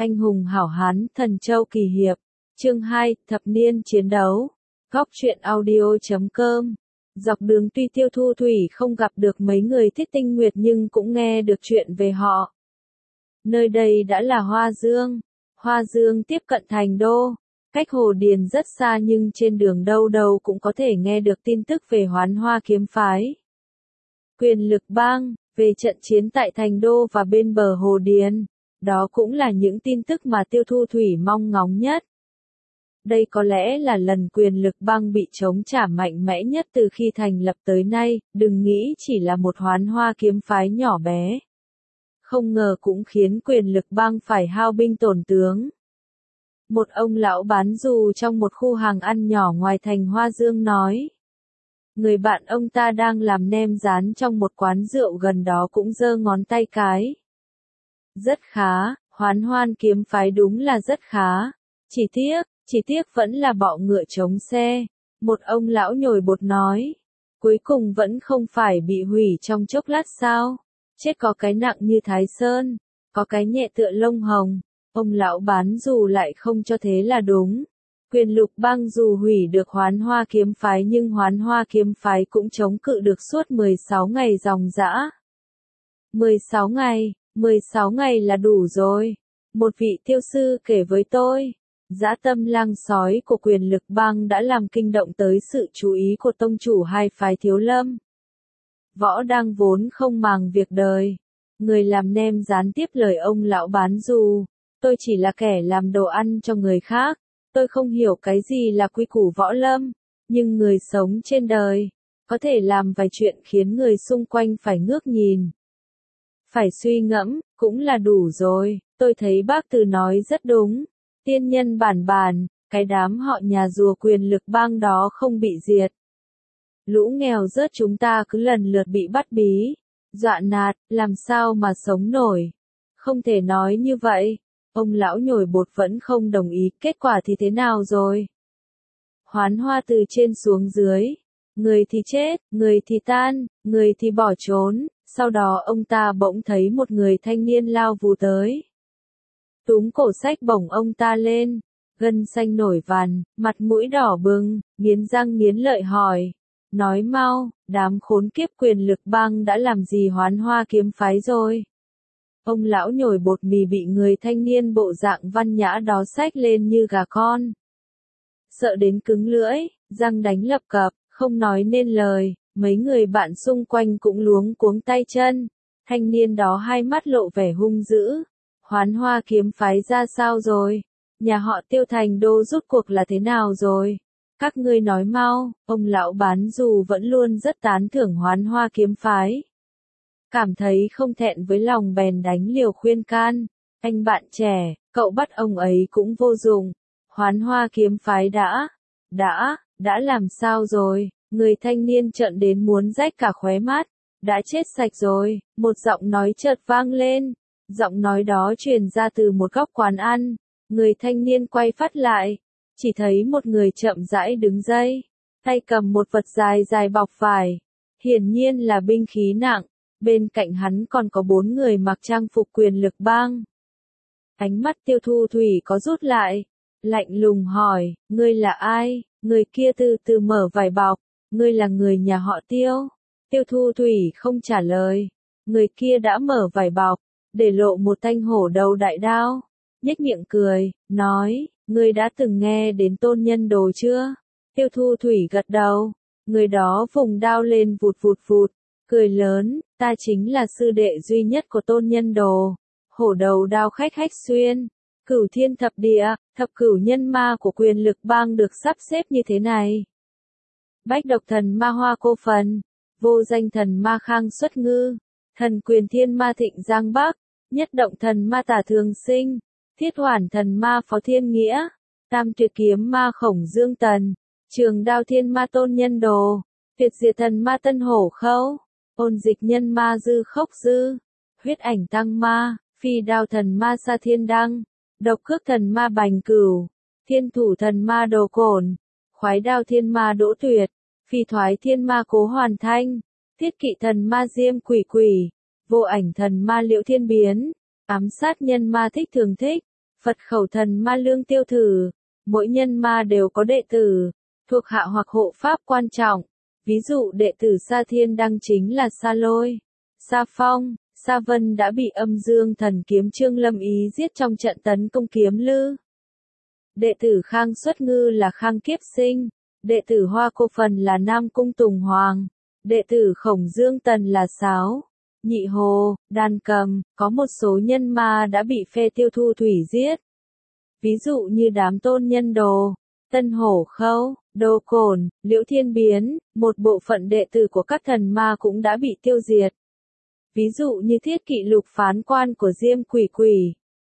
Anh hùng hảo hán, thần châu kỳ hiệp. Chương 2, thập niên chiến đấu. Góc truyện audio.com. Dọc đường tuy Tiêu Thu Thủy không gặp được mấy người thích tinh nguyệt nhưng cũng nghe được chuyện về họ. Nơi đây đã là Hoa Dương. Hoa Dương tiếp cận thành đô. Cách Hồ Điền rất xa nhưng trên đường đâu đâu cũng có thể nghe được tin tức về Hoán Hoa kiếm phái. Quyền lực bang, về trận chiến tại thành đô và bên bờ Hồ Điền. Đó cũng là những tin tức mà Tiêu Thu Thủy mong ngóng nhất. Đây có lẽ là lần quyền lực bang bị chống trả mạnh mẽ nhất từ khi thành lập tới nay, đừng nghĩ chỉ là một Hoán Hoa kiếm phái nhỏ bé. Không ngờ cũng khiến quyền lực bang phải hao binh tổn tướng. Một ông lão bán dù trong một khu hàng ăn nhỏ ngoài thành Hoa Dương nói. Người bạn ông ta đang làm nem rán trong một quán rượu gần đó cũng giơ ngón tay cái. Rất khá, Hoán Hoa kiếm phái đúng là rất khá. Chỉ tiếc vẫn là bọ ngựa chống xe. Một ông lão nhồi bột nói. Cuối cùng vẫn không phải bị hủy trong chốc lát sao. Chết có cái nặng như Thái Sơn, có cái nhẹ tựa lông hồng. Ông lão bán dù lại không cho thế là đúng. Quyền lực bang dù hủy được Hoán Hoa kiếm phái nhưng Hoán Hoa kiếm phái cũng chống cự được suốt 16 ngày ròng rã. 16 ngày là đủ rồi. Một vị tiêu sư kể với tôi. Dã tâm lang sói của quyền lực bang đã làm kinh động tới sự chú ý của tông chủ hai phái Thiếu Lâm. Võ đang vốn không màng việc đời. Người làm nem gián tiếp lời ông lão bán dù. Tôi chỉ là kẻ làm đồ ăn cho người khác. Tôi không hiểu cái gì là quy củ võ lâm. Nhưng người sống trên đời, có thể làm vài chuyện khiến người xung quanh phải ngước nhìn. Phải suy ngẫm, cũng là đủ rồi. Tôi thấy bác Từ nói rất đúng. Tiên nhân bản, cái đám họ nhà rùa quyền lực bang đó không bị diệt. Lũ nghèo rớt chúng ta cứ lần lượt bị bắt bí, dọa nạt, làm sao mà sống nổi. Không thể nói như vậy. Ông lão nhồi bột vẫn không đồng ý, kết quả thì thế nào rồi? Hoán Hoa từ trên xuống dưới. Người thì chết, người thì tan, người thì bỏ trốn. Sau đó ông ta bỗng thấy một người thanh niên lao vù tới. Túm cổ xách bổng ông ta lên, gân xanh nổi vằn, mặt mũi đỏ bừng, nghiến răng nghiến lợi hỏi. Nói mau, đám khốn kiếp quyền lực bang đã làm gì Hoán Hoa kiếm phái rồi? Ông lão nhồi bột mì bị người thanh niên bộ dạng văn nhã đó xách lên như gà con. Sợ đến cứng lưỡi, răng đánh lập cập, không nói nên lời, mấy người bạn xung quanh cũng luống cuống tay chân. Thanh niên đó hai mắt lộ vẻ hung dữ. Hoán Hoa kiếm phái ra sao rồi? Nhà họ Tiêu thành đô rút cuộc là thế nào rồi? Các ngươi nói mau. Ông lão bán dù vẫn luôn rất tán thưởng Hoán Hoa kiếm phái. Cảm thấy không thẹn với lòng bèn đánh liều khuyên can. Anh bạn trẻ, cậu bắt ông ấy cũng vô dụng. Hoán Hoa kiếm phái đã làm sao rồi? Người thanh niên trợn đến muốn rách cả khóe mắt. Đã chết sạch rồi. Một giọng nói chợt vang lên. Giọng nói đó truyền ra từ một góc quán ăn. Người thanh niên quay phát lại. Chỉ thấy một người chậm rãi đứng dậy. Tay cầm một vật dài dài bọc vải. Hiển nhiên là binh khí nặng. Bên cạnh hắn còn có 4 người mặc trang phục quyền lực bang. Ánh mắt Tiêu Thu Thủy có rút lại. Lạnh lùng hỏi, ngươi là ai? Người kia từ từ mở vải bọc. Ngươi là người nhà họ Tiêu. Tiêu Thu Thủy không trả lời. Người kia đã mở vải bọc, để lộ một thanh hổ đầu đại đao. Nhếch miệng cười, nói, ngươi đã từng nghe đến Tôn Nhân Đồ chưa? Tiêu Thu Thủy gật đầu. Người đó vùng đao lên vụt vụt vụt. Cười lớn, ta chính là sư đệ duy nhất của Tôn Nhân Đồ. Hổ đầu đao khách hách xuyên. Cửu thiên thập địa, thập cửu nhân ma của quyền lực bang được sắp xếp như thế này. Bách độc thần ma Hoa Cô Phần. Vô danh thần ma Khang Xuất Ngư. Thần quyền thiên ma Thịnh Giang Bắc. Nhất động thần ma Tả Thường Sinh. Thiết hoàn thần ma Phó Thiên Nghĩa. Tam tuyệt kiếm ma Khổng Dương Tần. Trường đao thiên ma Tôn Nhân Đồ. Tuyệt diệt thần ma Tân Hổ Khâu. Ôn dịch nhân ma Dư Khốc Dư. Huyết ảnh tăng ma. Phi đao thần ma Sa Thiên Đăng. Độc cước thần ma Bành Cửu. Thiên thủ thần ma Đồ Cổn. Khoái đao thiên ma Đỗ Tuyệt. Phi thoái thiên ma Cố Hoàn Thanh. Thiết kỵ thần ma Diêm Quỷ Quỷ. Vô ảnh thần ma Liễu Thiên Biến. Ám sát nhân ma Thích Thường Thích. Phật khẩu thần ma lương tiêu thử, mỗi nhân ma đều có đệ tử, thuộc hạ hoặc hộ pháp quan trọng. Ví dụ đệ tử Sa Thiên Đăng chính là Sa Lôi, Sa Phong, Sa Vân đã bị âm dương thần kiếm Trương Lâm Ý giết trong trận tấn công Kiếm Lư. Đệ tử Khang Xuất Ngư là Khang Kiếp Sinh, đệ tử Hoa Cô Phần là Nam Cung Tùng Hoàng, đệ tử Khổng Dương Tần là Sáo, Nhị Hồ, Đàn Cầm, có một số nhân ma đã bị phe Tiêu Thu Thủy giết. Ví dụ như đám Tôn Nhân Đồ, Tân Hổ Khâu, Đồ Cổn, Liễu Thiên Biến, một bộ phận đệ tử của các thần ma cũng đã bị tiêu diệt. Ví dụ như Thiết Kỵ Lục phán quan của Diêm Quỷ Quỷ,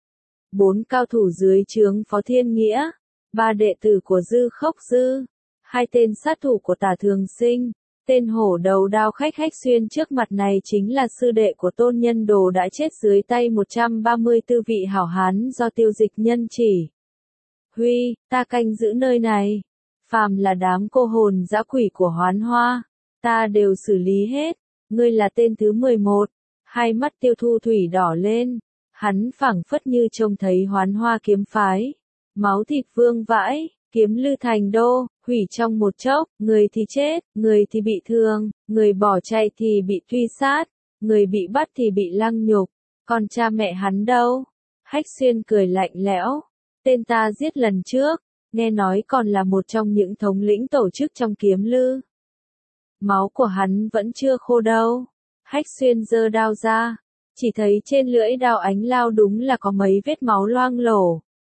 4 cao thủ dưới trướng Phó Thiên Nghĩa, 3 đệ tử của Dư Khốc Dư, 2 tên sát thủ của Tả Thường Sinh, tên hổ đầu đao khách Hách Xuyên trước mặt này chính là sư đệ của Tôn Nhân Đồ đã chết dưới tay 134 vị hảo hán do Tiêu Dịch Nhân chỉ huy, ta canh giữ nơi này. Phàm là đám cô hồn dã quỷ của Hoán Hoa, ta đều xử lý hết. Ngươi là tên thứ 11. Hai mắt Tiêu Thu Thủy đỏ lên, hắn phảng phất như trông thấy Hoán Hoa kiếm phái, máu thịt vương vãi, Kiếm Lư thành đô, hủy trong một chốc, người thì chết, người thì bị thương, người bỏ chạy thì bị truy sát, người bị bắt thì bị lăng nhục, còn cha mẹ hắn đâu? Hách Xuyên cười lạnh lẽo, tên ta giết lần trước, nghe nói còn là một trong những thống lĩnh tổ chức trong Kiếm Lư. Máu của hắn vẫn chưa khô đâu. Hách Xuyên giơ đao ra, chỉ thấy trên lưỡi đao ánh lao đúng là có mấy vết máu loang lổ.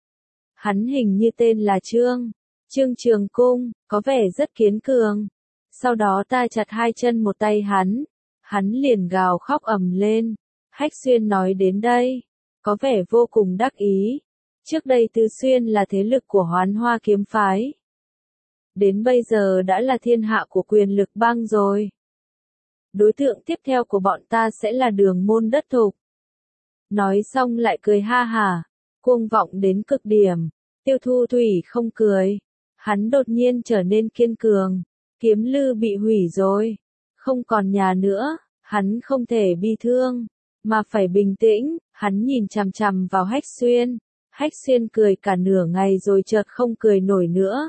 Hắn hình như tên là Trương Trường Cung, có vẻ rất kiên cường. Sau đó ta chặt 2 chân một tay hắn liền gào khóc ầm lên. Hách Xuyên nói đến đây, có vẻ vô cùng đắc ý. Trước đây Tư Xuyên là thế lực của Hoán Hoa kiếm phái. Đến bây giờ đã là thiên hạ của Quyền Lực Bang rồi. Đối tượng tiếp theo của bọn ta sẽ là Đường Môn Đất Thục. Nói xong lại cười ha hả, cuồng vọng đến cực điểm. Tiêu Thu Thủy không cười, hắn đột nhiên trở nên kiên cường. Kiếm Lư bị hủy rồi, không còn nhà nữa, hắn không thể bi thương, mà phải bình tĩnh. Hắn nhìn chằm chằm vào Hách Xuyên. Hách Xuyên cười cả nửa ngày rồi chợt không cười nổi nữa.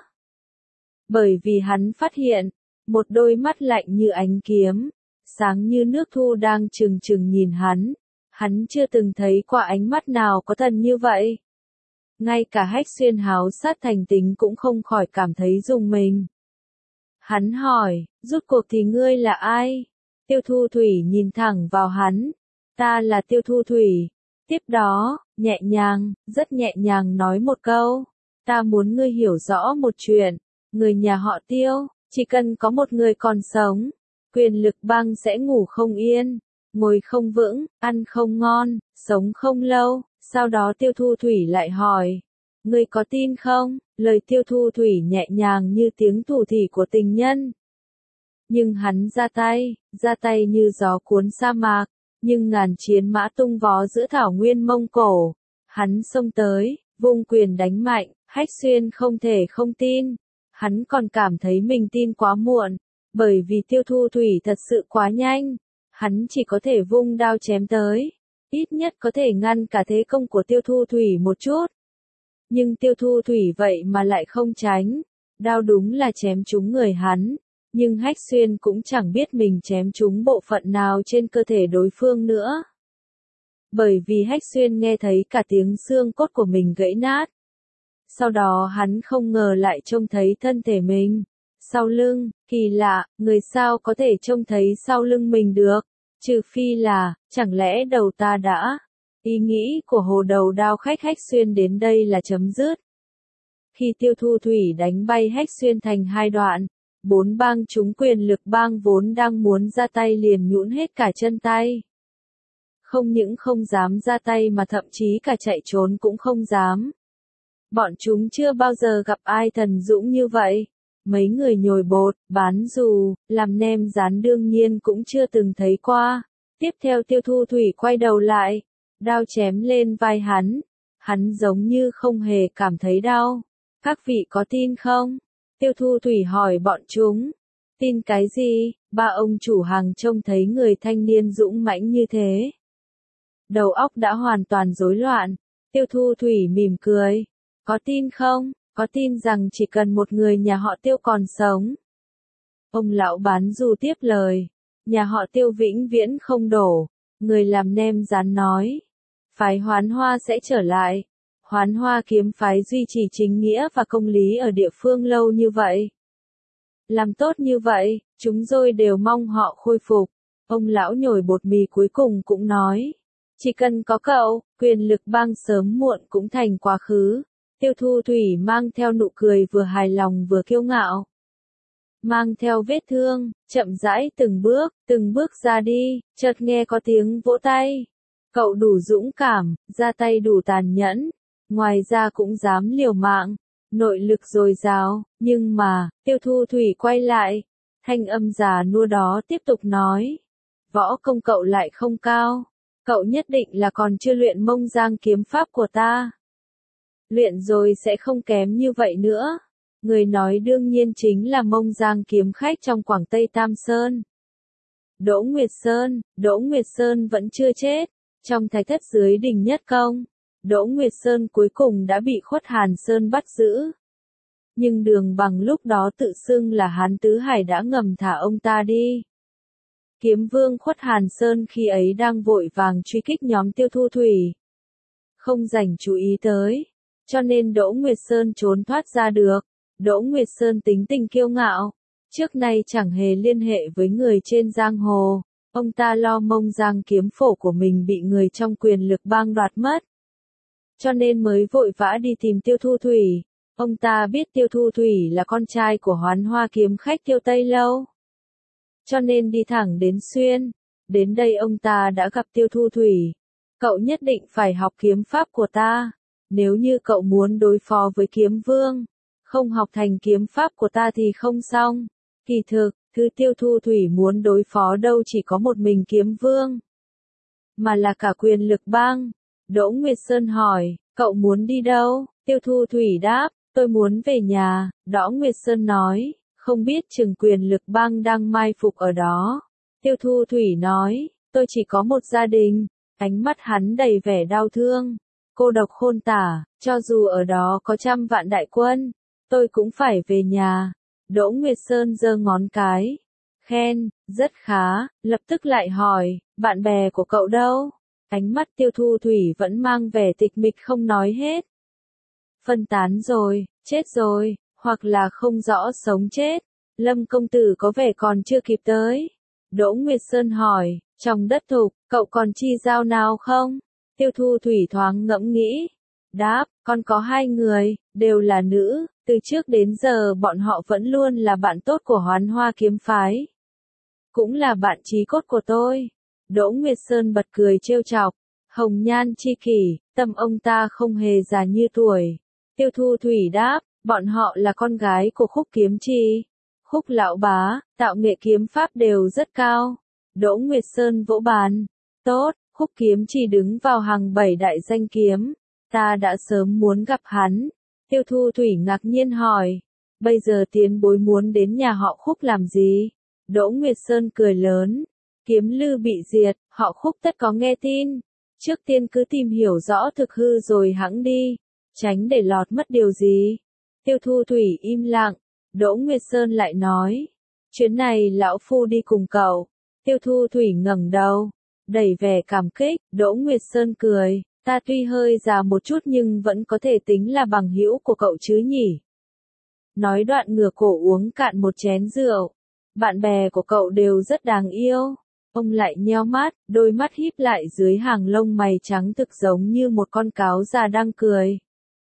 Bởi vì hắn phát hiện, một đôi mắt lạnh như ánh kiếm, sáng như nước thu đang trừng trừng nhìn hắn. Hắn chưa từng thấy qua ánh mắt nào có thần như vậy. Ngay cả Hách Xuyên háo sát thành tính cũng không khỏi cảm thấy rùng mình. Hắn hỏi, rốt cuộc thì ngươi là ai? Tiêu Thu Thủy nhìn thẳng vào hắn. Ta là Tiêu Thu Thủy. Tiếp đó, nhẹ nhàng, rất nhẹ nhàng nói một câu. Ta muốn ngươi hiểu rõ một chuyện. Người nhà họ Tiêu, chỉ cần có một người còn sống, Quyền Lực Bang sẽ ngủ không yên, ngồi không vững, ăn không ngon, sống không lâu. Sau đó Tiêu Thu Thủy lại hỏi, ngươi có tin không? Lời Tiêu Thu Thủy nhẹ nhàng như tiếng thủ thỉ của tình nhân. Nhưng hắn ra tay như gió cuốn sa mạc, nhưng ngàn chiến mã tung vó giữa thảo nguyên Mông Cổ. Hắn xông tới, vung quyền đánh mạnh. Hách Xuyên không thể không tin. Hắn còn cảm thấy mình tin quá muộn, bởi vì Tiêu Thu Thủy thật sự quá nhanh. Hắn chỉ có thể vung đao chém tới, ít nhất có thể ngăn cả thế công của Tiêu Thu Thủy một chút. Nhưng Tiêu Thu Thủy vậy mà lại không tránh, đao đúng là chém trúng người hắn, nhưng Hách Xuyên cũng chẳng biết mình chém trúng bộ phận nào trên cơ thể đối phương nữa. Bởi vì Hách Xuyên nghe thấy cả tiếng xương cốt của mình gãy nát. Sau đó hắn không ngờ lại trông thấy thân thể mình. Sau lưng, kỳ lạ, người sao có thể trông thấy sau lưng mình được? Trừ phi là, chẳng lẽ đầu ta đã? Ý nghĩ của hồ đầu đao khách Hách Xuyên đến đây là chấm dứt. Khi Tiêu Thu Thủy đánh bay Hách Xuyên thành 2 đoạn, 4 bang chúng Quyền Lực Bang vốn đang muốn ra tay liền nhũn hết cả chân tay. Không những không dám ra tay mà thậm chí cả chạy trốn cũng không dám. Bọn chúng chưa bao giờ gặp ai thần dũng như vậy. Mấy người nhồi bột, bán dù, làm nem rán đương nhiên cũng chưa từng thấy qua. Tiếp theo Tiêu Thu Thủy quay đầu lại, đao chém lên vai hắn. Hắn giống như không hề cảm thấy đau. Các vị có tin không? Tiêu Thu Thủy hỏi bọn chúng. Tin cái gì? Ba ông chủ hàng trông thấy người thanh niên dũng mãnh như thế. Đầu óc đã hoàn toàn rối loạn. Tiêu Thu Thủy mỉm cười. Có tin không? Có tin rằng chỉ cần một người nhà họ Tiêu còn sống. Ông lão bán dù tiếp lời. Nhà họ Tiêu vĩnh viễn không đổ. Người làm nem rán nói. Phái Hoán Hoa sẽ trở lại. Hoán Hoa kiếm phái duy trì chính nghĩa và công lý ở địa phương lâu như vậy. Làm tốt như vậy, chúng tôi đều mong họ khôi phục. Ông lão nhồi bột mì cuối cùng cũng nói. Chỉ cần có cậu, quyền lực bang sớm muộn cũng thành quá khứ. Tiêu Thu Thủy mang theo nụ cười vừa hài lòng vừa kiêu ngạo. Mang theo vết thương, chậm rãi từng bước ra đi, chợt nghe có tiếng vỗ tay. Cậu đủ dũng cảm, ra tay đủ tàn nhẫn, ngoài ra cũng dám liều mạng, nội lực dồi dào, nhưng mà, Tiêu Thu Thủy quay lại, thanh âm già nua đó tiếp tục nói. Võ công cậu lại không cao, cậu nhất định là còn chưa luyện Mông Giang kiếm pháp của ta. Luyện rồi sẽ không kém như vậy nữa. Người nói đương nhiên chính là Mông Giang kiếm khách trong Quảng Tây Tam Sơn. Đỗ Nguyệt Sơn vẫn chưa chết. Trong Thạch Thất dưới Đình Nhất Công, Đỗ Nguyệt Sơn cuối cùng đã bị Khuất Hàn Sơn bắt giữ. Nhưng Đường Bằng lúc đó tự xưng là Hán Tứ Hải đã ngầm thả ông ta đi. Kiếm vương Khuất Hàn Sơn khi ấy đang vội vàng truy kích nhóm Tiêu Thu Thủy. Không dành chú ý tới, cho nên Đỗ Nguyệt Sơn trốn thoát ra được. Đỗ Nguyệt Sơn tính tình kiêu ngạo, trước nay chẳng hề liên hệ với người trên giang hồ. Ông ta lo Mông Giang kiếm phổ của mình bị người trong quyền lực bang đoạt mất. Cho nên mới vội vã đi tìm Tiêu Thu Thủy. Ông ta biết Tiêu Thu Thủy là con trai của Hoán Hoa kiếm khách Tiêu Tây Lâu. Cho nên đi thẳng đến Xuyên. Đến đây ông ta đã gặp Tiêu Thu Thủy. Cậu nhất định phải học kiếm pháp của ta. Nếu như cậu muốn đối phó với kiếm vương, không học thành kiếm pháp của ta thì không xong. Kỳ thực, thứ Tiêu Thu Thủy muốn đối phó đâu chỉ có một mình kiếm vương, mà là cả quyền lực bang. Đỗ Nguyệt Sơn hỏi, cậu muốn đi đâu? Tiêu Thu Thủy đáp, tôi muốn về nhà. Đỗ Nguyệt Sơn nói, không biết chừng quyền lực bang đang mai phục ở đó. Tiêu Thu Thủy nói, tôi chỉ có một gia đình. Ánh mắt hắn đầy vẻ đau thương, cô độc khôn tả, cho dù ở đó có 100 vạn đại quân, tôi cũng phải về nhà. Đỗ Nguyệt Sơn giơ ngón cái, khen, rất khá, lập tức lại hỏi, bạn bè của cậu đâu? Ánh mắt Tiêu Thu Thủy vẫn mang vẻ tịch mịch không nói hết. Phân tán rồi, chết rồi, hoặc là không rõ sống chết. Lâm công tử có vẻ còn chưa kịp tới. Đỗ Nguyệt Sơn hỏi, trong đất thục, cậu còn chi giao nào không? Tiêu Thu Thủy thoáng ngẫm nghĩ. Đáp, con có 2 người, đều là nữ, từ trước đến giờ bọn họ vẫn luôn là bạn tốt của Hoán Hoa kiếm phái. Cũng là bạn chí cốt của tôi. Đỗ Nguyệt Sơn bật cười trêu chọc. Hồng nhan chi kỷ, tâm ông ta không hề già như tuổi. Tiêu Thu Thủy đáp, bọn họ là con gái của Khúc Kiếm Chi. Khúc lão bá, tạo nghệ kiếm pháp đều rất cao. Đỗ Nguyệt Sơn vỗ bàn. Tốt, Khúc Kiếm Chi đứng vào hàng 7 đại danh kiếm. Ta đã sớm muốn gặp hắn. Tiêu Thu Thủy ngạc nhiên hỏi. Bây giờ tiền bối muốn đến nhà họ Khúc làm gì? Đỗ Nguyệt Sơn cười lớn. Kiếm lư bị diệt, họ Khúc tất có nghe tin. Trước tiên cứ tìm hiểu rõ thực hư rồi hẵng đi. Tránh để lọt mất điều gì. Tiêu Thu Thủy im lặng. Đỗ Nguyệt Sơn lại nói. Chuyến này lão phu đi cùng cậu. Tiêu Thu Thủy ngẩng đầu. Đầy vẻ cảm kích. Đỗ Nguyệt Sơn cười. Ta tuy hơi già một chút nhưng vẫn có thể tính là bằng hữu của cậu chứ nhỉ. Nói đoạn ngửa cổ uống cạn một chén rượu. Bạn bè của cậu đều rất đáng yêu. Ông lại nheo mắt, đôi mắt híp lại dưới hàng lông mày trắng thực giống như một con cáo già đang cười.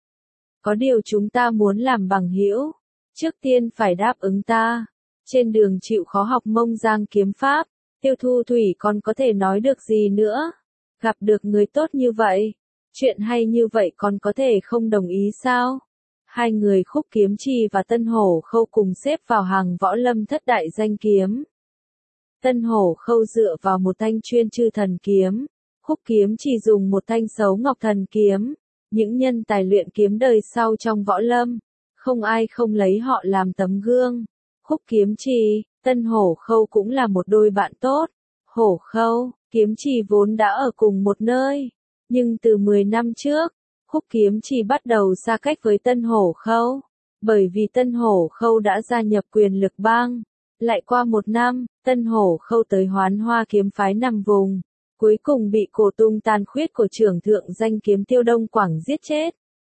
Có điều chúng ta muốn làm bằng hữu, trước tiên phải đáp ứng ta. Trên đường chịu khó học Mông Giang kiếm pháp, Tiêu Thu Thủy còn có thể nói được gì nữa? Gặp được người tốt như vậy, chuyện hay như vậy còn có thể không đồng ý sao? 2 người Khúc Kiếm Chi và Tân Hổ Khâu cùng xếp vào hàng võ lâm thất đại danh kiếm. Tân Hổ Khâu dựa vào một thanh chuyên chư thần kiếm, Khúc Kiếm Chi dùng một thanh xấu ngọc thần kiếm. Những nhân tài luyện kiếm đời sau trong võ lâm, không ai không lấy họ làm tấm gương. Khúc Kiếm Chi, Tân Hổ Khâu cũng là một đôi bạn tốt. Hổ Khâu, Kiếm Chi vốn đã ở cùng một nơi, nhưng từ 10 năm trước, Khúc Kiếm Chi bắt đầu xa cách với Tân Hổ Khâu, bởi vì Tân Hổ Khâu đã gia nhập Quyền Lực Bang. Lại qua 1 năm, Tân Hổ Khâu tới Hoán Hoa kiếm phái nằm vùng, cuối cùng bị Cổ Tung Tàn Khuyết của trưởng thượng danh kiếm tiêu Đông Quảng giết chết.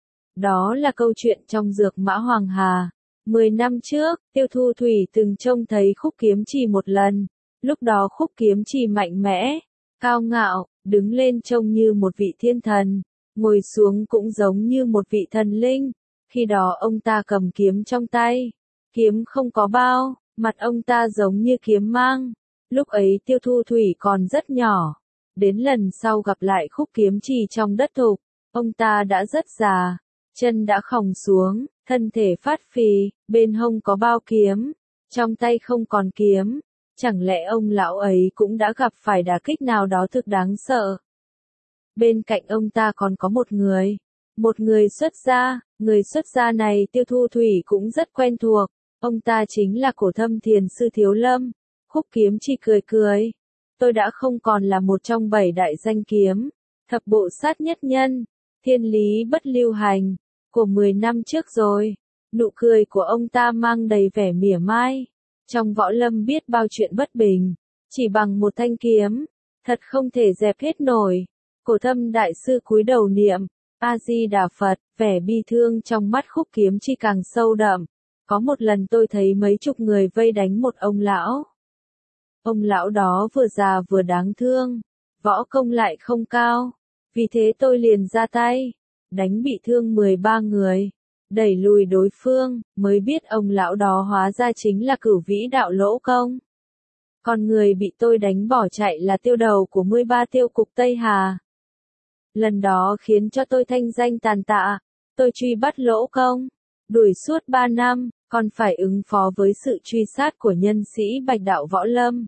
Đó là câu chuyện trong Dược Mã Hoàng Hà. 10 năm trước, Tiêu Thu Thủy từng trông thấy Khúc Kiếm Chi một lần. Lúc đó Khúc Kiếm Chi mạnh mẽ, cao ngạo, đứng lên trông như một vị thiên thần, ngồi xuống cũng giống như một vị thần linh. Khi đó ông ta cầm kiếm trong tay, kiếm không có bao, mặt ông ta giống như kiếm mang. Lúc ấy Tiêu Thu Thủy còn rất nhỏ. Đến lần sau gặp lại Khúc Kiếm Chi trong đất thục, ông ta đã rất già, chân đã khòng xuống, thân thể phát phì, bên hông có bao kiếm, trong tay không còn kiếm. Chẳng lẽ ông lão ấy cũng đã gặp phải đả kích nào đó thực đáng sợ? Bên cạnh ông ta còn có một người xuất gia. Người xuất gia này Tiêu Thu Thủy cũng rất quen thuộc, ông ta chính là Cổ Thâm Thiền Sư Thiếu Lâm. Khúc Kiếm Chi cười cười, tôi đã không còn là một trong 7 đại danh kiếm, thập bộ sát nhất nhân, thiên lý bất lưu hành, của 10 năm trước rồi. Nụ cười của ông ta mang đầy vẻ mỉa mai. Trong võ lâm biết bao chuyện bất bình, chỉ bằng một thanh kiếm, thật không thể dẹp hết nổi. Cổ Thâm Đại Sư cúi đầu niệm A-di-đà Phật, vẻ bi thương trong mắt Khúc Kiếm Chi càng sâu đậm. Có một lần tôi thấy mấy chục người vây đánh một ông lão. Ông lão đó vừa già vừa đáng thương, võ công lại không cao, vì thế tôi liền ra tay, đánh bị thương 13 người, đẩy lùi đối phương, mới biết ông lão đó hóa ra chính là Cửu Vĩ Đạo Lỗ Công. Còn người bị tôi đánh bỏ chạy là tiêu đầu của 13 tiêu cục Tây Hà. Lần đó khiến cho tôi thanh danh tàn tạ, tôi truy bắt Lỗ Công, đuổi suốt 3 năm, còn phải ứng phó với sự truy sát của nhân sĩ Bạch Đạo Võ Lâm.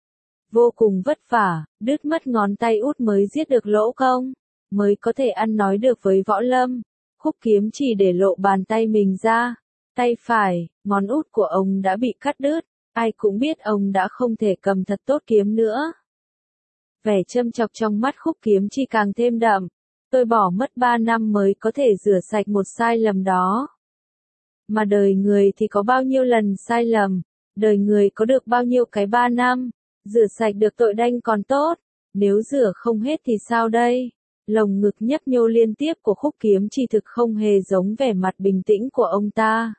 Vô cùng vất vả, đứt mất ngón tay út mới giết được Lỗ Công, mới có thể ăn nói được với Võ Lâm. Khúc Kiếm Chỉ để lộ bàn tay mình ra, tay phải, ngón út của ông đã bị cắt đứt, ai cũng biết ông đã không thể cầm thật tốt kiếm nữa. Vẻ châm chọc trong mắt Khúc Kiếm Chi càng thêm đậm, tôi bỏ mất 3 năm mới có thể rửa sạch một sai lầm đó. Mà đời người thì có bao nhiêu lần sai lầm, đời người có được bao nhiêu cái 3 năm, rửa sạch được tội đanh còn tốt, nếu rửa không hết thì sao đây? Lồng ngực nhấp nhô liên tiếp của Khúc Kiếm Chi thực không hề giống vẻ mặt bình tĩnh của ông ta.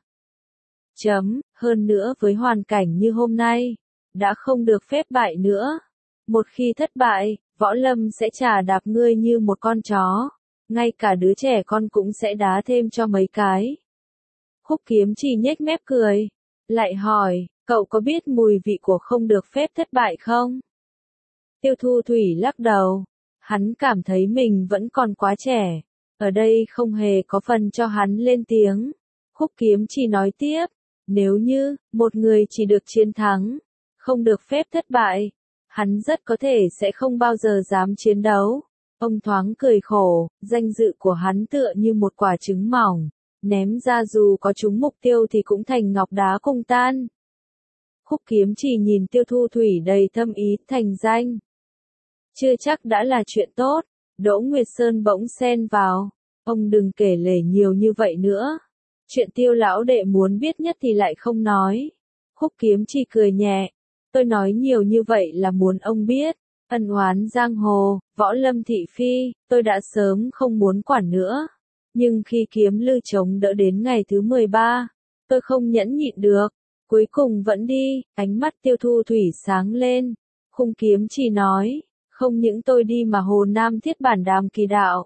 Hơn nữa với hoàn cảnh như hôm nay, đã không được phép bại nữa. Một khi thất bại, Võ Lâm sẽ chà đạp ngươi như một con chó, ngay cả đứa trẻ con cũng sẽ đá thêm cho mấy cái. Khúc Kiếm Chi nhếch mép cười, lại hỏi, cậu có biết mùi vị của không được phép thất bại không? Tiêu Thu Thủy lắc đầu, hắn cảm thấy mình vẫn còn quá trẻ, ở đây không hề có phần cho hắn lên tiếng. Khúc Kiếm Chi nói tiếp, nếu như, một người chỉ được chiến thắng, không được phép thất bại, hắn rất có thể sẽ không bao giờ dám chiến đấu. Ông thoáng cười khổ, danh dự của hắn tựa như một quả trứng mỏng, ném ra dù có trúng mục tiêu thì cũng thành ngọc đá cùng tan. Khúc Kiếm Chỉ nhìn Tiêu Thu Thủy đầy thâm ý, thành danh. Chưa chắc đã là chuyện tốt, Đỗ Nguyệt Sơn bỗng xen vào, ông đừng kể lể nhiều như vậy nữa. Chuyện Tiêu lão đệ muốn biết nhất thì lại không nói. Khúc Kiếm Chỉ cười nhẹ, tôi nói nhiều như vậy là muốn ông biết, ân oán giang hồ, Võ Lâm thị phi, tôi đã sớm không muốn quản nữa. Nhưng khi Kiếm Lư chống đỡ đến ngày thứ 13, tôi không nhẫn nhịn được, cuối cùng vẫn đi. Ánh mắt Tiêu Thu Thủy sáng lên. Khung Kiếm Chỉ nói, không những tôi đi mà Hồ Nam Thiết Bản Đàm Kỳ Đạo,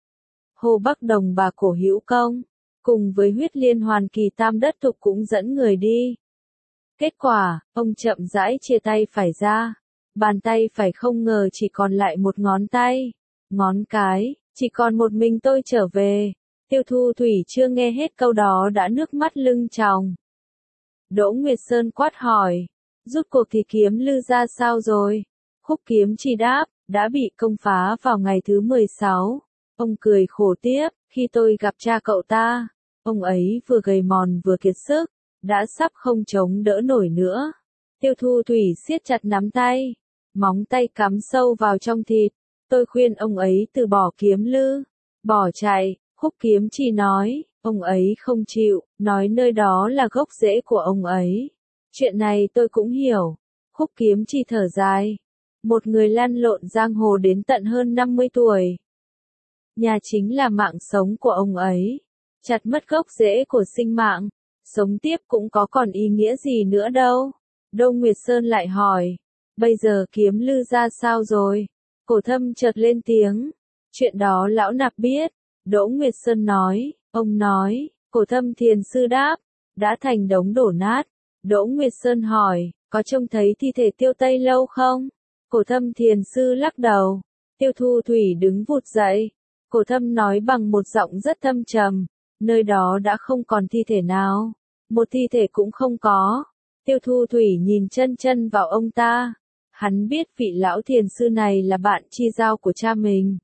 Hồ Bắc Đồng Bà Cổ Hữu Công, cùng với Huyết Liên Hoàn Kỳ Tam Đất Thục cũng dẫn người đi. Kết quả, ông chậm rãi chia tay phải ra, bàn tay phải không ngờ chỉ còn lại một ngón tay, ngón cái, chỉ còn một mình tôi trở về. Tiêu Thu Thủy chưa nghe hết câu đó đã nước mắt lưng tròng. Đỗ Nguyệt Sơn quát hỏi, rút cuộc thì Kiếm Lư ra sao rồi? Khúc Kiếm Chỉ đáp, đã bị công phá vào ngày thứ 16. Ông cười khổ tiếp, khi tôi gặp cha cậu ta, ông ấy vừa gầy mòn vừa kiệt sức, đã sắp không chống đỡ nổi nữa. Tiêu Thu Thủy siết chặt nắm tay, móng tay cắm sâu vào trong thịt. Tôi khuyên ông ấy từ bỏ Kiếm Lư, bỏ chạy, Khúc Kiếm Chi nói, ông ấy không chịu, nói nơi đó là gốc rễ của ông ấy. Chuyện này tôi cũng hiểu. Khúc Kiếm Chi thở dài. Một người lăn lộn giang hồ đến tận hơn 50 tuổi. Nhà chính là mạng sống của ông ấy. Chặt mất gốc rễ của sinh mạng, sống tiếp cũng có còn ý nghĩa gì nữa đâu. Đỗ Nguyệt Sơn lại hỏi, bây giờ Kiếm Lư ra sao rồi? Cổ Thâm chợt lên tiếng, chuyện đó lão nạp biết. Đỗ Nguyệt Sơn nói, ông nói, Cổ Thâm thiền sư đáp, đã thành đống đổ nát. Đỗ Nguyệt Sơn hỏi, có trông thấy thi thể Tiêu Tây Lâu không? Cổ Thâm thiền sư lắc đầu. Tiêu Thu Thủy đứng vụt dậy. Cổ Thâm nói bằng một giọng rất thâm trầm, nơi đó đã không còn thi thể nào, một thi thể cũng không có. Tiêu Thu Thủy nhìn chân chân vào ông ta. Hắn biết vị lão thiền sư này là bạn chi giao của cha mình,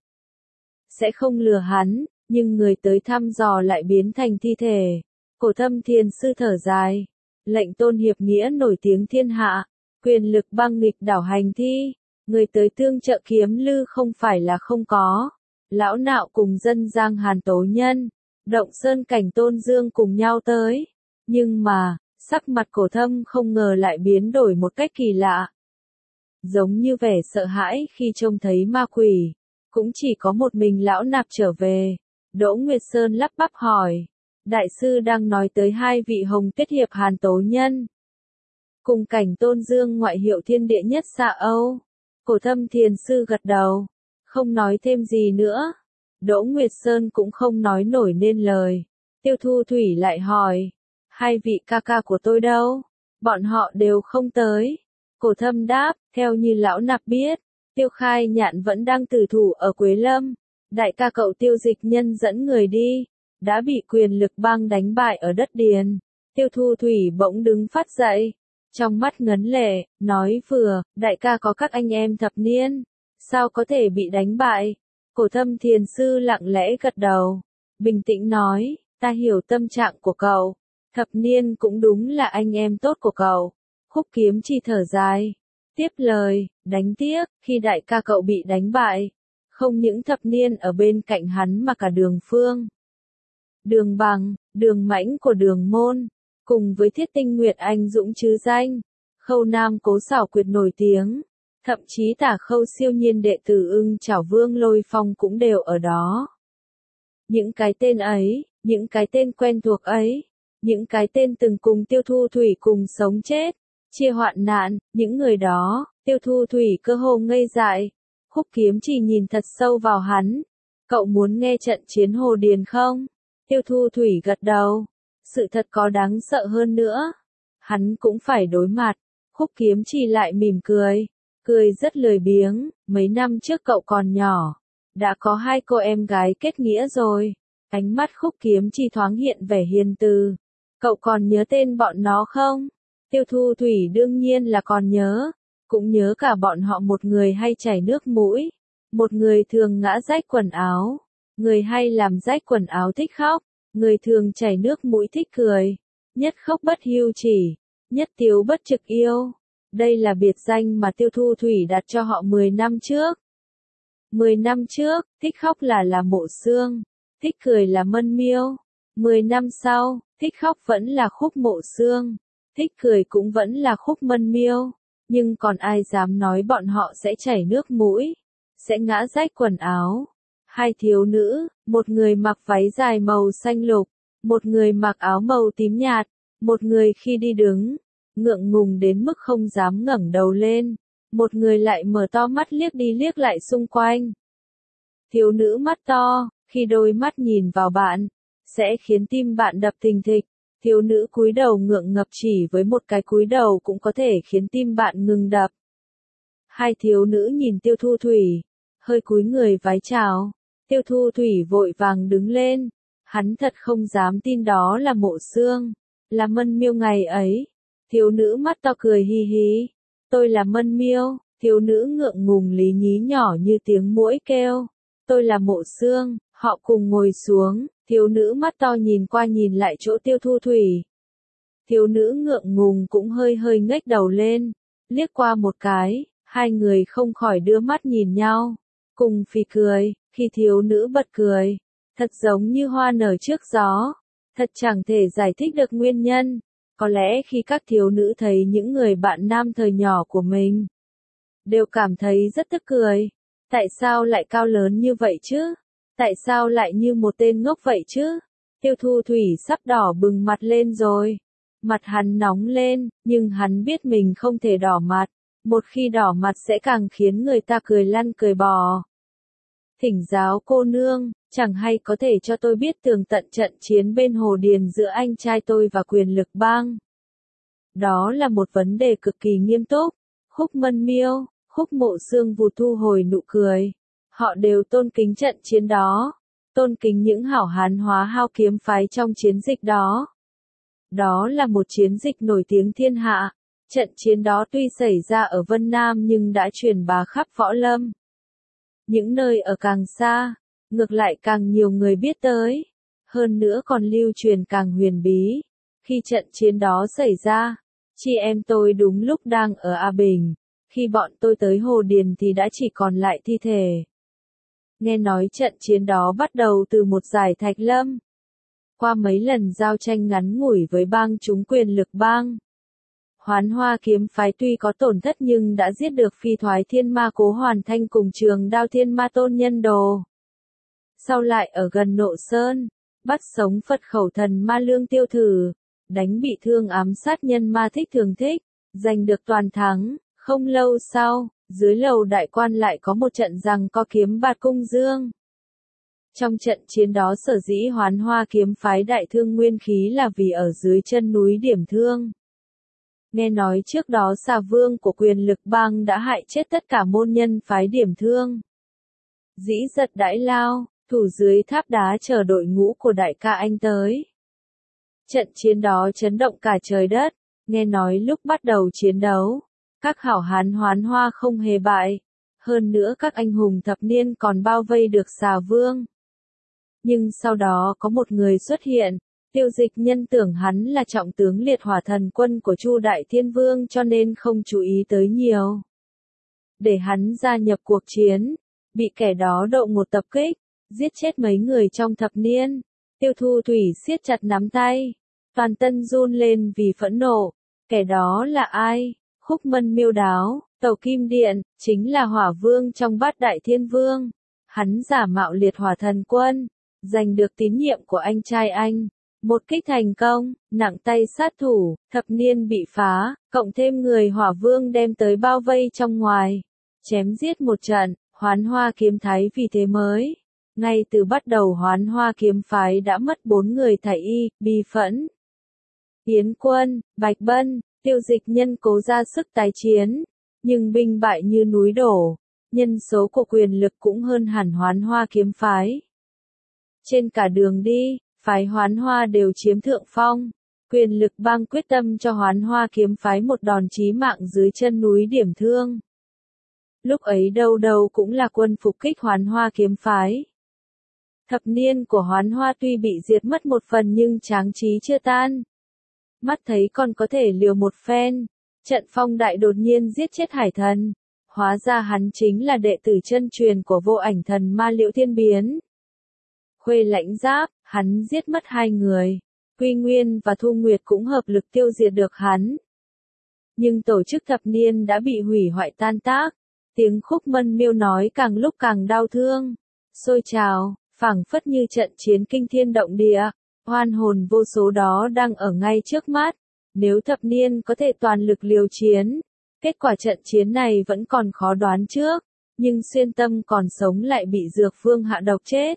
sẽ không lừa hắn, nhưng người tới thăm dò lại biến thành thi thể. Cổ Thâm thiền sư thở dài, lệnh tôn hiệp nghĩa nổi tiếng thiên hạ, quyền lực băng nghịch đảo hành thi, người tới tương trợ Kiếm Lư không phải là không có. Lão Nạo cùng dân Giang Hàn Tố Nhân, Động Sơn Cảnh Tôn Dương cùng nhau tới. Nhưng mà, sắc mặt Cổ Thâm không ngờ lại biến đổi một cách kỳ lạ. Giống như vẻ sợ hãi khi trông thấy ma quỷ. Cũng chỉ có một mình lão nạp trở về. Đỗ Nguyệt Sơn lắp bắp hỏi. Đại sư đang nói tới hai vị Hồng Tuyết Hiệp Hàn Tố Nhân. Cùng Cảnh Tôn Dương ngoại hiệu thiên địa nhất xạ Âu. Cổ Thâm thiền sư gật đầu. Không nói thêm gì nữa. Đỗ Nguyệt Sơn cũng không nói nổi nên lời. Tiêu Thu Thủy lại hỏi. Hai vị ca ca của tôi đâu? Bọn họ đều không tới. Cổ Thâm đáp, theo như lão nạp biết, Tiêu Khai Nhạn vẫn đang tử thủ ở Quế Lâm. Đại ca cậu Tiêu Dịch Nhân dẫn người đi, đã bị quyền lực bang đánh bại ở đất Điền. Tiêu Thu Thủy bỗng đứng phát dậy, trong mắt ngấn lệ, nói vừa, đại ca có các anh em thập niên, sao có thể bị đánh bại? Cổ Thâm thiền sư lặng lẽ gật đầu, bình tĩnh nói, ta hiểu tâm trạng của cậu, thập niên cũng đúng là anh em tốt của cậu. Khúc Kiếm Chi thở dài, tiếp lời, đánh tiếc, khi đại ca cậu bị đánh bại, không những thập niên ở bên cạnh hắn mà cả Đường Phương, Đường Bằng, Đường Mãnh của Đường Môn, cùng với Thiết Tinh Nguyệt anh dũng chứ danh, Khâu Nam Cố xảo quyệt nổi tiếng, thậm chí Tả Khâu siêu nhiên đệ tử Ưng Chảo Vương Lôi Phong cũng đều ở đó. Những cái tên ấy, những cái tên quen thuộc ấy, những cái tên từng cùng Tiêu Thu Thủy cùng sống chết, chia hoạn nạn, những người đó, Tiêu Thu Thủy cơ hồ ngây dại. Khúc Kiếm Chỉ nhìn thật sâu vào hắn. Cậu muốn nghe trận chiến Hồ Điền không? Tiêu Thu Thủy gật đầu. Sự thật có đáng sợ hơn nữa. Hắn cũng phải đối mặt. Khúc Kiếm Chỉ lại mỉm cười. Cười rất lười biếng. Mấy năm trước cậu còn nhỏ. Đã có hai cô em gái kết nghĩa rồi. Ánh mắt Khúc Kiếm Chỉ thoáng hiện vẻ hiền từ. Cậu còn nhớ tên bọn nó không? Tiêu Thu Thủy đương nhiên là còn nhớ. Cũng nhớ cả bọn họ, một người hay chảy nước mũi. Một người thường ngã rách quần áo. Người hay làm rách quần áo thích khóc. Người thường chảy nước mũi thích cười. Nhất khóc bất hiu chỉ. Nhất tiếu bất trực yêu. Đây là biệt danh mà Tiêu Thu Thủy đặt cho họ 10 năm trước. 10 năm trước, thích khóc là Mộ Xương. Thích cười là Mân Miêu. 10 năm sau, thích khóc vẫn là Khúc Mộ Xương. Thích cười cũng vẫn là Khúc Mân Miêu. Nhưng còn ai dám nói bọn họ sẽ chảy nước mũi, sẽ ngã rách quần áo. Hai thiếu nữ, một người mặc váy dài màu xanh lục, một người mặc áo màu tím nhạt, một người khi đi đứng, ngượng ngùng đến mức không dám ngẩng đầu lên, một người lại mở to mắt liếc đi liếc lại xung quanh. Thiếu nữ mắt to, khi đôi mắt nhìn vào bạn, sẽ khiến tim bạn đập thình thịch. Thiếu nữ cúi đầu ngượng ngập chỉ với một cái cúi đầu cũng có thể khiến tim bạn ngừng đập. Hai thiếu nữ nhìn Tiêu Thu Thủy, hơi cúi người vái chào. Tiêu Thu Thủy vội vàng đứng lên. Hắn thật không dám tin đó là Mộ Xương, là Mân Miêu ngày ấy. Thiếu nữ mắt to cười hi hi. Tôi là Mân Miêu. Thiếu nữ ngượng ngùng lý nhí nhỏ như tiếng muỗi kêu. Tôi là Mộ Xương. Họ cùng ngồi xuống. Thiếu nữ mắt to nhìn qua nhìn lại chỗ Tiêu Thu Thủy. Thiếu nữ ngượng ngùng cũng hơi hơi ngếch đầu lên, liếc qua một cái, hai người không khỏi đưa mắt nhìn nhau, cùng phì cười. Khi thiếu nữ bật cười, thật giống như hoa nở trước gió, thật chẳng thể giải thích được nguyên nhân. Có lẽ khi các thiếu nữ thấy những người bạn nam thời nhỏ của mình, đều cảm thấy rất tức cười. Tại sao lại cao lớn như vậy chứ? Tại sao lại như một tên ngốc vậy chứ? Tiêu Thu Thủy sắp đỏ bừng mặt lên rồi. Mặt hắn nóng lên, nhưng hắn biết mình không thể đỏ mặt. Một khi đỏ mặt sẽ càng khiến người ta cười lăn cười bò. Thỉnh giáo cô nương, chẳng hay có thể cho tôi biết tường tận trận chiến bên Hồ Điền giữa anh trai tôi và Quyền Lực Bang. Đó là một vấn đề cực kỳ nghiêm túc. Khúc Mân Miêu, Khúc Mộ Xương vụt thu hồi nụ cười. Họ đều tôn kính trận chiến đó. Tôn kính những hảo hán hóa hao kiếm phái trong chiến dịch đó. Đó là một chiến dịch nổi tiếng thiên hạ. Trận chiến đó tuy xảy ra ở Vân Nam nhưng đã truyền bá khắp Võ Lâm. Những nơi ở càng xa, ngược lại càng nhiều người biết tới. Hơn nữa còn lưu truyền càng huyền bí. Khi trận chiến đó xảy ra, chị em tôi đúng lúc đang ở A Bình. Khi bọn tôi tới Hồ Điền thì đã chỉ còn lại thi thể. Nghe nói trận chiến đó bắt đầu từ một giải Thạch Lâm. Qua mấy lần giao tranh ngắn ngủi với bang chúng Quyền Lực Bang, Hoán Hoa kiếm phái tuy có tổn thất nhưng đã giết được phi thoái thiên ma Cố Hoàn Thanh cùng Trường Đao Thiên Ma Tôn Nhân Đồ. Sau lại ở gần Nộ Sơn, bắt sống Phật khẩu thần ma Lương Tiêu Thử, đánh bị thương ám sát nhân ma Thích Thường Thích, giành được toàn thắng. Không lâu sau, dưới lầu đại quan lại có một trận giằng co kiếm bạt cung dương. Trong trận chiến đó sở dĩ Hoán Hoa kiếm phái đại thương nguyên khí là vì ở dưới chân núi điểm thương. Nghe nói trước đó Xà Vương của Quyền Lực Bang đã hại chết tất cả môn nhân phái điểm thương. Dĩ giật đãi lao, thủ dưới tháp đá chờ đội ngũ của đại ca anh tới. Trận chiến đó chấn động cả trời đất, nghe nói lúc bắt đầu chiến đấu, các hảo hán Hoán Hoa không hề bại. Hơn nữa các anh hùng thập niên còn bao vây được Xà Vương. Nhưng sau đó có một người xuất hiện, Tiêu Dịch Nhân tưởng hắn là trọng tướng liệt hỏa thần quân của Chu Đại Thiên Vương cho nên không chú ý tới nhiều. Để hắn gia nhập cuộc chiến, bị kẻ đó độ một tập kích, giết chết mấy người trong thập niên. Tiêu Thu Thủy siết chặt nắm tay, toàn thân run lên vì phẫn nộ. Kẻ đó là ai? Khúc Mân Miêu đáo, Tàu Kim Điện, chính là Hỏa Vương trong Bát Đại Thiên Vương. Hắn giả mạo liệt hỏa thần quân, giành được tín nhiệm của anh trai anh. Một kích thành công, nặng tay sát thủ, thập niên bị phá, cộng thêm người Hỏa Vương đem tới bao vây trong ngoài. Chém giết một trận, Hoán Hoa kiếm thái vì thế mới. Ngay từ bắt đầu Hoán Hoa kiếm phái đã mất 4 người thảy y, Bi Phẫn, Yến Quân, Bạch Bân. Tiêu Dịch Nhân cố ra sức tái chiến, nhưng binh bại như núi đổ, nhân số của Quyền Lực cũng hơn hẳn Hoán Hoa kiếm phái. Trên cả đường đi, phái Hoán Hoa đều chiếm thượng phong. Quyền Lực Bang quyết tâm cho Hoán Hoa kiếm phái một đòn chí mạng dưới chân núi điểm thương. Lúc ấy đâu đâu cũng là quân phục kích Hoán Hoa kiếm phái. Thập niên của Hoán Hoa tuy bị diệt mất một phần nhưng tráng trí chưa tan. Mắt thấy còn có thể liều một phen, Trận Phong Đại đột nhiên giết chết Hải Thần. Hóa ra hắn chính là đệ tử chân truyền của Vô Ảnh Thần Ma Liễu Thiên Biến. Khuê Lãnh Giáp, hắn giết mất 2 người. Quy Nguyên và Thu Nguyệt cũng hợp lực tiêu diệt được hắn. Nhưng tổ chức thập niên đã bị hủy hoại tan tác. Tiếng Khúc Mân Miêu nói càng lúc càng đau thương, sôi trào, phảng phất như trận chiến kinh thiên động địa. Oan hồn vô số đó đang ở ngay trước mắt. Nếu thập niên có thể toàn lực liều chiến, kết quả trận chiến này vẫn còn khó đoán trước. Nhưng Xuyên Tâm còn sống lại bị Dược Vương hạ độc chết.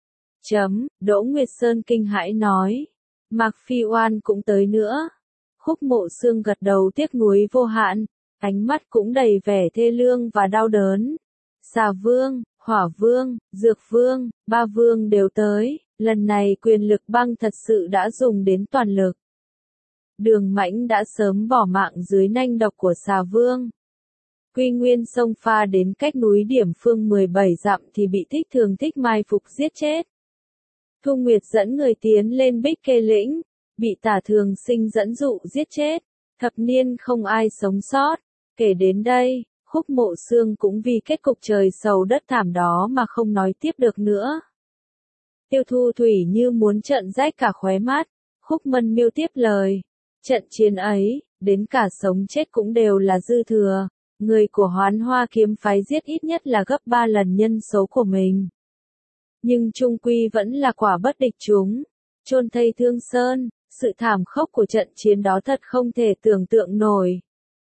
Đỗ Nguyệt Sơn kinh hãi nói. Mạc Phi Oan cũng tới nữa. Khúc Mộ Xương gật đầu tiếc nuối vô hạn, ánh mắt cũng đầy vẻ thê lương và đau đớn. Xà Vương, Hỏa Vương, Dược Vương, 3 vương đều tới. Lần này Quyền Lực Bang thật sự đã dùng đến toàn lực. Đường Mãnh đã sớm bỏ mạng dưới nanh độc của Xà Vương. Quy Nguyên xông pha đến cách núi Điểm Phương 17 dặm thì bị Thích Thường Thích mai phục giết chết. Thu Nguyệt dẫn người tiến lên Bích Kê Lĩnh, bị Tả Thường Sinh dẫn dụ giết chết. Thập niên không ai sống sót. Kể đến đây, Khúc Mộ Xương cũng vì kết cục trời sầu đất thảm đó mà không nói tiếp được nữa. Tiêu Thu Thủy như muốn trợn rách cả khóe mắt. Khúc Mân Miêu tiếp lời. Trận chiến ấy, đến cả sống chết cũng đều là dư thừa. Người của Hoán Hoa kiếm phái giết ít nhất là gấp 3 lần nhân số của mình. Nhưng chung quy vẫn là quả bất địch chúng. Chôn thây Thương Sơn, sự thảm khốc của trận chiến đó thật không thể tưởng tượng nổi.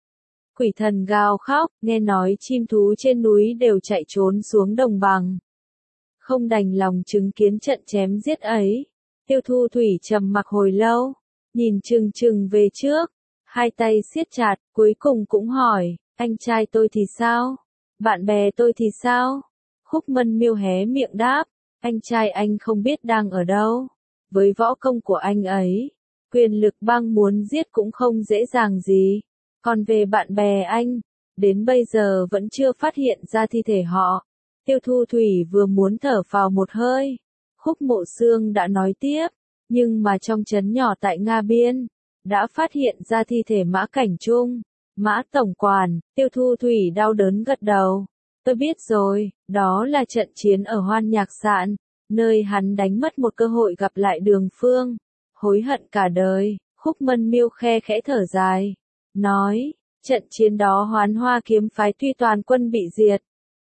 Quỷ thần gào khóc, nghe nói chim thú trên núi đều chạy trốn xuống đồng bằng. Không đành lòng chứng kiến trận chém giết ấy. Tiêu Thu Thủy trầm mặc hồi lâu, nhìn chừng chừng về trước, hai tay siết chặt, cuối cùng cũng hỏi, anh trai tôi thì sao? Bạn bè tôi thì sao? Khúc Mân Miêu hé miệng đáp, anh trai anh không biết đang ở đâu. Với võ công của anh ấy, Quyền Lực Bang muốn giết cũng không dễ dàng gì. Còn về bạn bè anh, đến bây giờ vẫn chưa phát hiện ra thi thể họ. Tiêu Thu Thủy vừa muốn thở phào một hơi. Khúc Mộ Xương đã nói tiếp, nhưng mà trong trấn nhỏ tại Nga Biên, đã phát hiện ra thi thể Mã Cảnh Trung. Mã Tổng Quản, Tiêu Thu Thủy đau đớn gật đầu. Tôi biết rồi, đó là trận chiến ở Hoan Nhạc Sạn, nơi hắn đánh mất một cơ hội gặp lại Đường Phương. Hối hận cả đời, Khúc Mân Miêu khe khẽ thở dài. Nói, trận chiến đó Hoán Hoa kiếm phái tuy toàn quân bị diệt,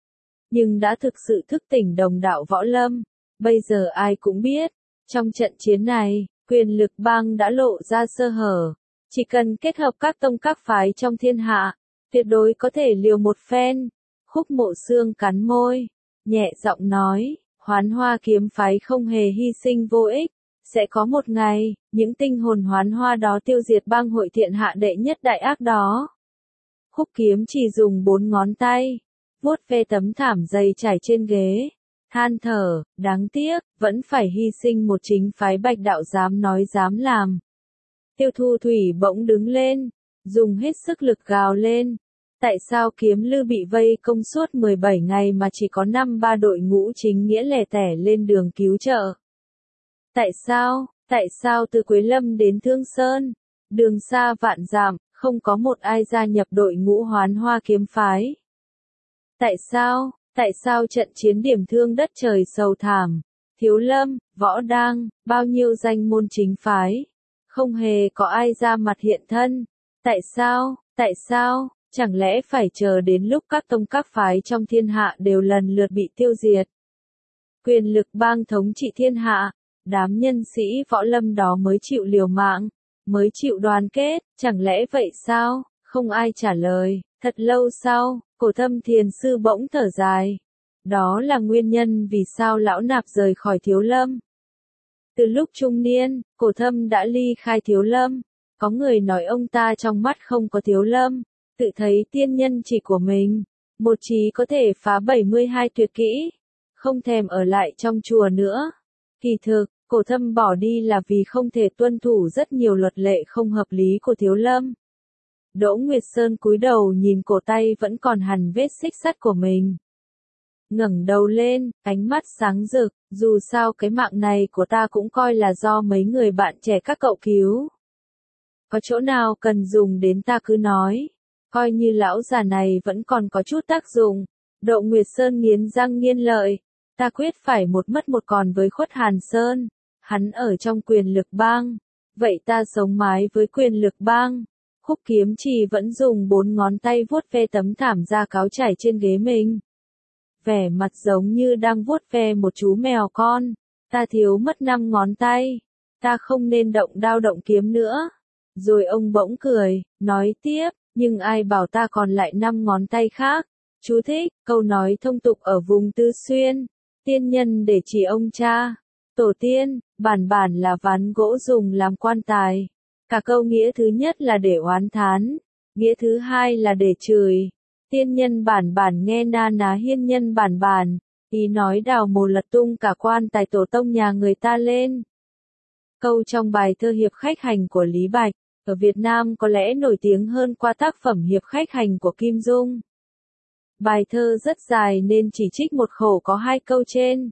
nhưng đã thực sự thức tỉnh đồng đạo võ lâm. Bây giờ ai cũng biết, trong trận chiến này, Quyền Lực Bang đã lộ ra sơ hở. Chỉ cần kết hợp các tông các phái trong thiên hạ, tuyệt đối có thể liều một phen. Khúc Mộ Xương cắn môi, nhẹ giọng nói, Hoán Hoa kiếm phái không hề hy sinh vô ích. Sẽ có một ngày, những tinh hồn Hoán Hoa đó tiêu diệt bang hội thiện hạ đệ nhất đại ác đó. Khúc Kiếm chỉ dùng 4 ngón tay, vuốt ve tấm thảm dày trải trên ghế, than thở, đáng tiếc, vẫn phải hy sinh một chính phái Bạch đạo dám nói dám làm. Tiêu Thu Thủy bỗng đứng lên, dùng hết sức lực gào lên. Tại sao Kiếm Lư bị vây công suốt 17 ngày mà chỉ có 5-3 đội ngũ chính nghĩa lẻ tẻ lên đường cứu trợ? Tại sao từ Quế Lâm đến Thương Sơn, đường xa vạn dặm, không có một ai gia nhập đội ngũ Hoán Hoa kiếm phái? Tại sao trận chiến điểm thương đất trời sầu thảm, Thiếu Lâm, Võ Đang, bao nhiêu danh môn chính phái, không hề có ai ra mặt hiện thân? Tại sao, chẳng lẽ phải chờ đến lúc các tông các phái trong thiên hạ đều lần lượt bị tiêu diệt? Quyền Lực Bang thống trị thiên hạ, đám nhân sĩ võ lâm đó mới chịu liều mạng, mới chịu đoàn kết, chẳng lẽ vậy sao? Không ai trả lời. Thật lâu sau, Cổ Thâm Thiền Sư bỗng thở dài. Đó là nguyên nhân vì sao lão nạp rời khỏi Thiếu Lâm. Từ lúc trung niên, Cổ Thâm đã ly khai Thiếu Lâm. Có người nói ông ta trong mắt không có Thiếu Lâm, tự thấy tiên nhân chỉ của mình, một trí có thể phá 72 tuyệt kỹ, không thèm ở lại trong chùa nữa. Kỳ thực, Cổ Thâm bỏ đi là vì không thể tuân thủ rất nhiều luật lệ không hợp lý của Thiếu Lâm. Đỗ Nguyệt Sơn cúi đầu nhìn cổ tay vẫn còn hằn vết xích sắt của mình. Ngẩng đầu lên, ánh mắt sáng rực, dù sao cái mạng này của ta cũng coi là do mấy người bạn trẻ các cậu cứu. Có chỗ nào cần dùng đến ta cứ nói, coi như lão già này vẫn còn có chút tác dụng. Đỗ Nguyệt Sơn nghiến răng nghiến lợi, ta quyết phải một mất một còn với Khuất Hàn Sơn, hắn ở trong Quyền Lực Bang, vậy ta sống mái với Quyền Lực Bang. Khúc Kiếm Trì vẫn dùng 4 ngón tay vuốt ve tấm thảm da cáo trải trên ghế mình. Vẻ mặt giống như đang vuốt ve một chú mèo con. Ta thiếu mất 5 ngón tay. Ta không nên động đao động kiếm nữa. Rồi ông bỗng cười, nói tiếp, nhưng ai bảo ta còn lại 5 ngón tay khác. Chú thích, câu nói thông tục ở vùng Tư Xuyên. Tiên nhân để chỉ ông cha. Tổ tiên, bản là ván gỗ dùng làm quan tài. Cả câu nghĩa thứ nhất là để oán thán, nghĩa thứ hai là để chửi. Tiên nhân bản nghe na ná hiên nhân bản, ý nói đào mồ lật tung cả quan tài tổ tông nhà người ta lên. Câu trong bài thơ Hiệp Khách Hành của Lý Bạch, ở Việt Nam có lẽ nổi tiếng hơn qua tác phẩm Hiệp Khách Hành của Kim Dung. Bài thơ rất dài nên chỉ trích một khẩu có 2 câu trên.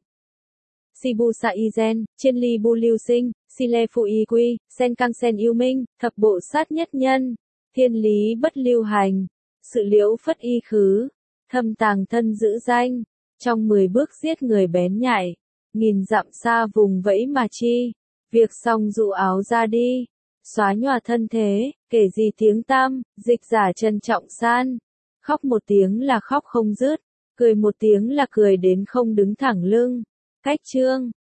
Sibu Sa Y Gen, Chiên Ly Bu Lưu Sinh, Sile Phụ Y Quy, Sen Cang Sen Yêu Minh, Thập Bộ Sát Nhất Nhân, Thiên Lý Bất Lưu Hành, Sự Liễu Phất Y Khứ, Thâm Tàng Thân Giữ Danh, trong 10 bước giết người bén nhạy, nghìn dặm xa vùng vẫy mà chi, việc xong dụ áo ra đi, xóa nhòa thân thế, kể gì tiếng tăm, dịch giả trân trọng san, khóc một tiếng là khóc không dứt, cười một tiếng là cười đến không đứng thẳng lưng. Cách chương